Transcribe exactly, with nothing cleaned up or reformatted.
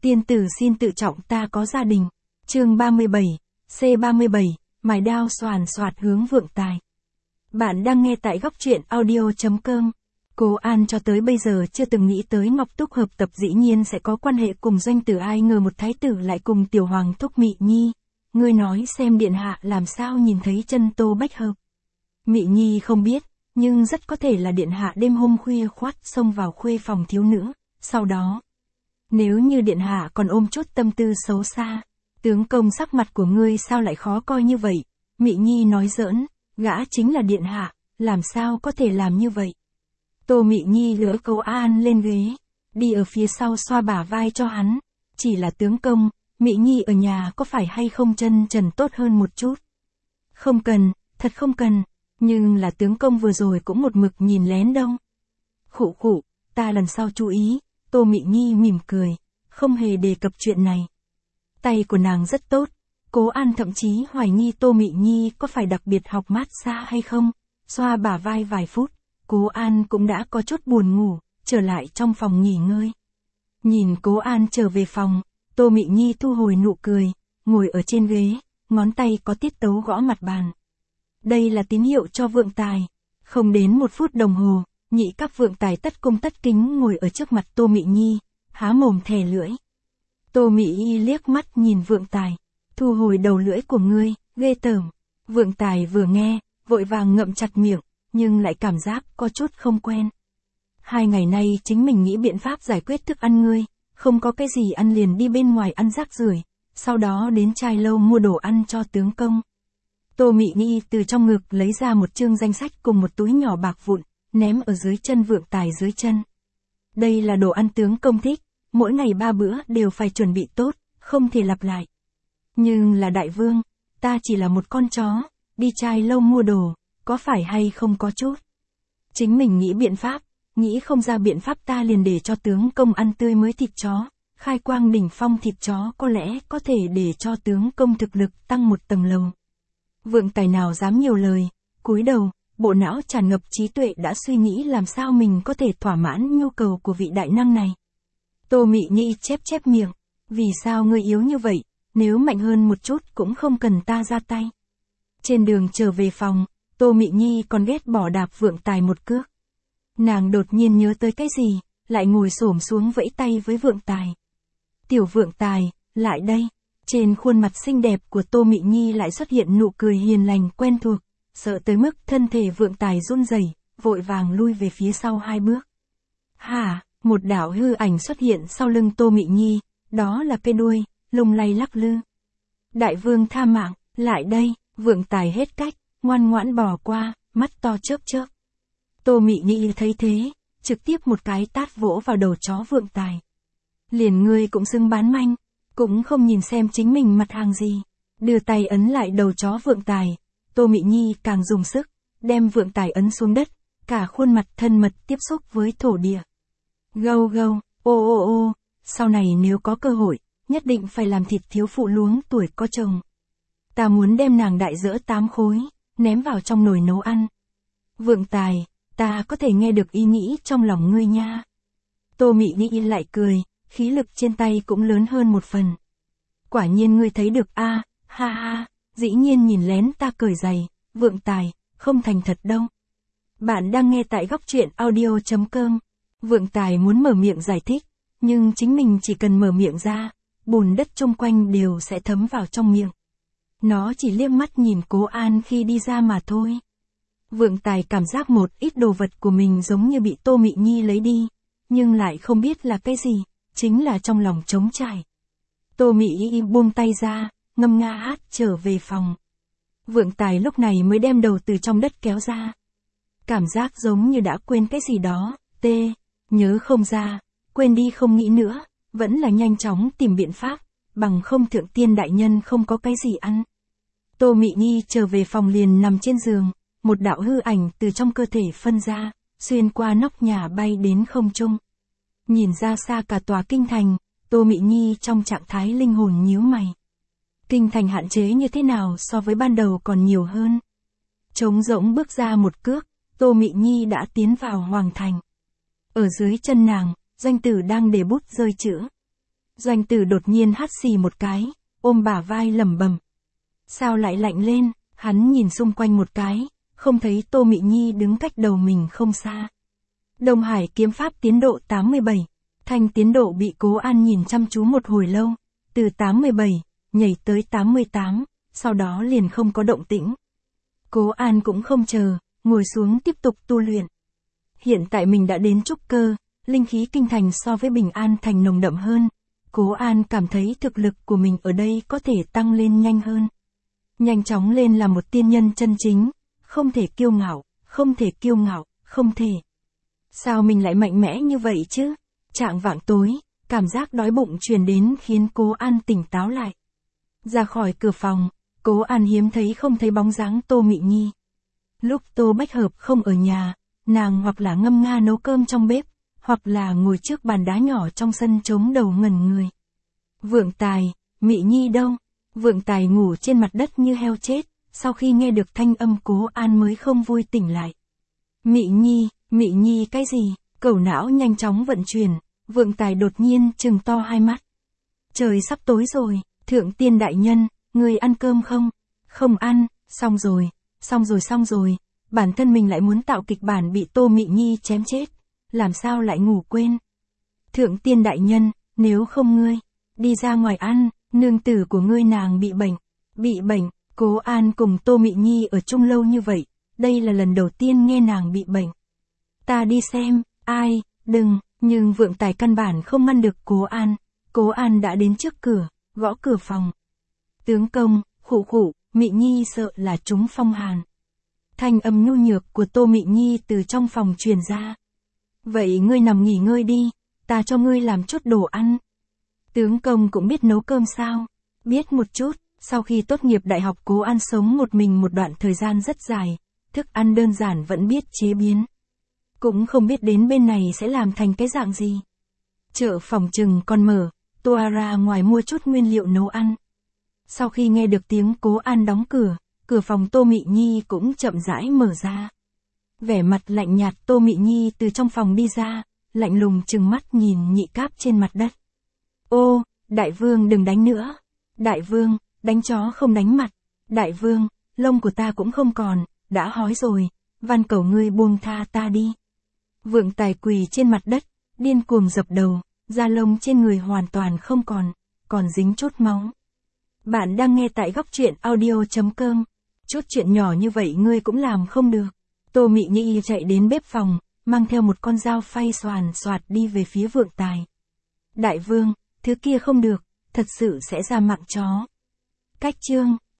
Tiên tử xin tự trọng, ta có gia đình. Chương ba mươi bảy, C ba mươi bảy, mài đao xoàn xoạt hướng vượng tài. Bạn đang nghe tại góc truyện audio.com. Cô An cho tới bây giờ chưa từng nghĩ tới Ngọc Túc hợp tập dĩ nhiên sẽ có quan hệ cùng doanh tử, ai ngờ một thái tử lại cùng tiểu hoàng thúc Mị Nhi. Ngươi nói xem điện hạ làm sao nhìn thấy chân Tô Bách hợp. Mị Nhi không biết, nhưng rất có thể là điện hạ đêm hôm khuya khoắt xông vào khuê phòng thiếu nữ, sau đó. Nếu như điện hạ còn ôm chút tâm tư xấu xa, tướng công sắc mặt của ngươi sao lại khó coi như vậy? Mị Nhi nói giỡn, gã chính là điện hạ, làm sao có thể làm như vậy? Tô Mị Nhi lỡ Cố An lên ghế, đi ở phía sau xoa bả vai cho hắn. Chỉ là tướng công, Mị Nhi ở nhà có phải hay không chân trần tốt hơn một chút? Không cần, thật không cần, nhưng là tướng công vừa rồi cũng một mực nhìn lén đông. Khụ khụ, ta lần sau chú ý. Tô Mị Nhi mỉm cười, không hề đề cập chuyện này. Tay của nàng rất tốt, Cố An thậm chí hoài nghi Tô Mị Nhi có phải đặc biệt học massage hay không. Xoa bả vai vài phút, Cố An cũng đã có chút buồn ngủ, trở lại trong phòng nghỉ ngơi. Nhìn Cố An trở về phòng, Tô Mị Nhi thu hồi nụ cười, ngồi ở trên ghế, ngón tay có tiết tấu gõ mặt bàn. Đây là tín hiệu cho vượng tài. Không đến một phút đồng hồ, nhị các vượng tài tất cung tất kính ngồi ở trước mặt Tô Mị Nhi, há mồm thè lưỡi. Tô Mị Nhi liếc mắt nhìn vượng tài, thu hồi đầu lưỡi của ngươi, ghê tởm. Vượng tài vừa nghe, vội vàng ngậm chặt miệng, nhưng lại cảm giác có chút không quen. Hai ngày nay chính mình nghĩ biện pháp giải quyết thức ăn ngươi, không có cái gì ăn liền đi bên ngoài ăn rác rưởi, sau đó đến Trai Lâu mua đồ ăn cho tướng công. Tô Mị Nhi từ trong ngực lấy ra một chương danh sách cùng một túi nhỏ bạc vụn, ném ở dưới chân vượng tài dưới chân. Đây là đồ ăn tướng công thích, mỗi ngày ba bữa đều phải chuẩn bị tốt, không thể lặp lại. Nhưng là đại vương, ta chỉ là một con chó, đi Trai Lâu mua đồ, có phải hay không có chút. Chính mình nghĩ biện pháp, nghĩ không ra biện pháp ta liền để cho tướng công ăn tươi mới thịt chó. Khai quang đỉnh phong thịt chó có lẽ có thể để cho tướng công thực lực tăng một tầng lầu. Vượng tài nào dám nhiều lời, cúi đầu, bộ não tràn ngập trí tuệ đã suy nghĩ làm sao mình có thể thỏa mãn nhu cầu của vị đại năng này. Tô Mị Nhi chép chép miệng, vì sao ngươi yếu như vậy, nếu mạnh hơn một chút cũng không cần ta ra tay. Trên đường trở về phòng, Tô Mị Nhi còn ghét bỏ đạp vượng tài một cước. Nàng đột nhiên nhớ tới cái gì, lại ngồi xổm xuống vẫy tay với vượng tài. Tiểu vượng tài, lại đây. Trên khuôn mặt xinh đẹp của Tô Mị Nhi lại xuất hiện nụ cười hiền lành quen thuộc, sợ tới mức thân thể vượng tài run rẩy, vội vàng lui về phía sau hai bước. Hả, một đạo hư ảnh xuất hiện sau lưng Tô Mị Nhi, đó là cây đuôi, lung lay lắc lư. Đại vương tha mạng, lại đây, vượng tài hết cách, ngoan ngoãn bỏ qua, mắt to chớp chớp. Tô Mị Nhi thấy thế, trực tiếp một cái tát vỗ vào đầu chó vượng tài. Liền ngươi cũng xưng bán manh, cũng không nhìn xem chính mình mặt hàng gì. Đưa tay ấn lại đầu chó vượng tài, Tô Mị Nhi càng dùng sức, đem vượng tài ấn xuống đất, cả khuôn mặt thân mật tiếp xúc với thổ địa. Gâu gâu, ô ô ô, sau này nếu có cơ hội, nhất định phải làm thịt thiếu phụ luống tuổi có chồng. Ta muốn đem nàng đại dỡ tám khối, ném vào trong nồi nấu ăn. Vượng tài, ta có thể nghe được ý nghĩ trong lòng ngươi nha. Tô Mị Nhi lại cười, khí lực trên tay cũng lớn hơn một phần. Quả nhiên ngươi thấy được a, à, ha ha, dĩ nhiên nhìn lén ta cởi giày, vượng tài, không thành thật đâu. Bạn đang nghe tại góc truyện audio.com. Vượng tài muốn mở miệng giải thích, nhưng chính mình chỉ cần mở miệng ra, bùn đất chung quanh đều sẽ thấm vào trong miệng. Nó chỉ liếc mắt nhìn Cố An khi đi ra mà thôi. Vượng tài cảm giác một ít đồ vật của mình giống như bị Tô Mị Nhi lấy đi, nhưng lại không biết là cái gì, chính là trong lòng trống trải. Tô Mị Nhi buông tay ra, ngâm nga hát trở về phòng. Vượng tài lúc này mới đem đầu từ trong đất kéo ra. Cảm giác giống như đã quên cái gì đó, tê, nhớ không ra, quên đi không nghĩ nữa, vẫn là nhanh chóng tìm biện pháp, bằng không thượng tiên đại nhân không có cái gì ăn. Tô Mị Nhi trở về phòng liền nằm trên giường, một đạo hư ảnh từ trong cơ thể phân ra, xuyên qua nóc nhà bay đến không trung. Nhìn ra xa cả tòa kinh thành, Tô Mị Nhi trong trạng thái linh hồn nhíu mày. Kinh thành hạn chế như thế nào so với ban đầu còn nhiều hơn. Trống rỗng bước ra một cước, Tô Mị Nhi đã tiến vào hoàng thành. Ở dưới chân nàng, doanh tử đang để bút rơi chữ. Doanh Tử đột nhiên hắt xì một cái, ôm bả vai lẩm bẩm. Sao lại lạnh lên, hắn nhìn xung quanh một cái, không thấy Tô Mị Nhi đứng cách đầu mình không xa. Đông Hải kiếm pháp tiến độ tám mươi bảy. Thanh tiến độ bị Cố An nhìn chăm chú một hồi lâu, từ tám mươi bảy, nhảy tới tám mươi tám, sau đó liền không có động tĩnh. Cố An cũng không chờ, ngồi xuống tiếp tục tu luyện. Hiện tại mình đã đến trúc cơ, linh khí kinh thành so với Bình An thành nồng đậm hơn. Cố An cảm thấy thực lực của mình ở đây có thể tăng lên nhanh hơn. Nhanh chóng lên là một tiên nhân chân chính, không thể kiêu ngạo, không thể kiêu ngạo, không thể. Sao mình lại mạnh mẽ như vậy chứ? Trạng vạng tối, cảm giác đói bụng truyền đến khiến Cố An tỉnh táo lại. Ra khỏi cửa phòng, Cố An hiếm thấy không thấy bóng dáng Tô Mị Nhi. Lúc Tô Bách Hợp không ở nhà, nàng hoặc là ngâm nga nấu cơm trong bếp, hoặc là ngồi trước bàn đá nhỏ trong sân chống đầu ngẩn người. Vượng Tài, Mị Nhi đâu? Vượng Tài ngủ trên mặt đất như heo chết, sau khi nghe được thanh âm Cố An mới không vui tỉnh lại. Mị Nhi, Mị Nhi cái gì? Cẩu não nhanh chóng vận chuyển, Vượng Tài đột nhiên trừng to hai mắt. Trời sắp tối rồi, Thượng Tiên đại nhân, người ăn cơm không? Không ăn, xong rồi, xong rồi xong rồi, bản thân mình lại muốn tạo kịch bản bị Tô Mị Nhi chém chết, làm sao lại ngủ quên? Thượng Tiên đại nhân, nếu không ngươi, đi ra ngoài ăn, nương tử của ngươi nàng bị bệnh, bị bệnh, Cố An cùng Tô Mị Nhi ở chung lâu như vậy, đây là lần đầu tiên nghe nàng bị bệnh. Ta đi xem, ai, đừng, nhưng Vượng Tài căn bản không ngăn được Cố An, Cố An đã đến trước cửa, gõ cửa phòng. Tướng công, khụ khụ, Mị Nhi sợ là trúng phong hàn. Thanh âm nhu nhược của Tô Mị Nhi từ trong phòng truyền ra. Vậy ngươi nằm nghỉ ngơi đi, ta cho ngươi làm chút đồ ăn. Tướng công cũng biết nấu cơm sao? Biết một chút, sau khi tốt nghiệp đại học Cố An sống một mình một đoạn thời gian rất dài, thức ăn đơn giản vẫn biết chế biến. Cũng không biết đến bên này sẽ làm thành cái dạng gì. Chợ phòng trừng còn mở, Tô ra ngoài mua chút nguyên liệu nấu ăn. Sau khi nghe được tiếng Cố An đóng cửa, cửa phòng Tô Mị Nhi cũng chậm rãi mở ra. Vẻ mặt lạnh nhạt Tô Mị Nhi từ trong phòng đi ra, lạnh lùng trừng mắt nhìn Nhị Cáp trên mặt đất. Ô, đại vương đừng đánh nữa. Đại vương, đánh chó không đánh mặt. Đại vương, lông của ta cũng không còn, đã hói rồi, van cầu ngươi buông tha ta đi. Vượng Tài quỳ trên mặt đất, điên cuồng dập đầu, da lông trên người hoàn toàn không còn, còn dính chút máu. Bạn đang nghe tại góc truyện audio chấm com. Chút chuyện nhỏ như vậy ngươi cũng làm không được. Tô Mị Nhi chạy đến bếp phòng, mang theo một con dao phay xoàn xoạt đi về phía Vượng Tài. Đại vương, thứ kia không được, thật sự sẽ ra mạng chó. Cách chương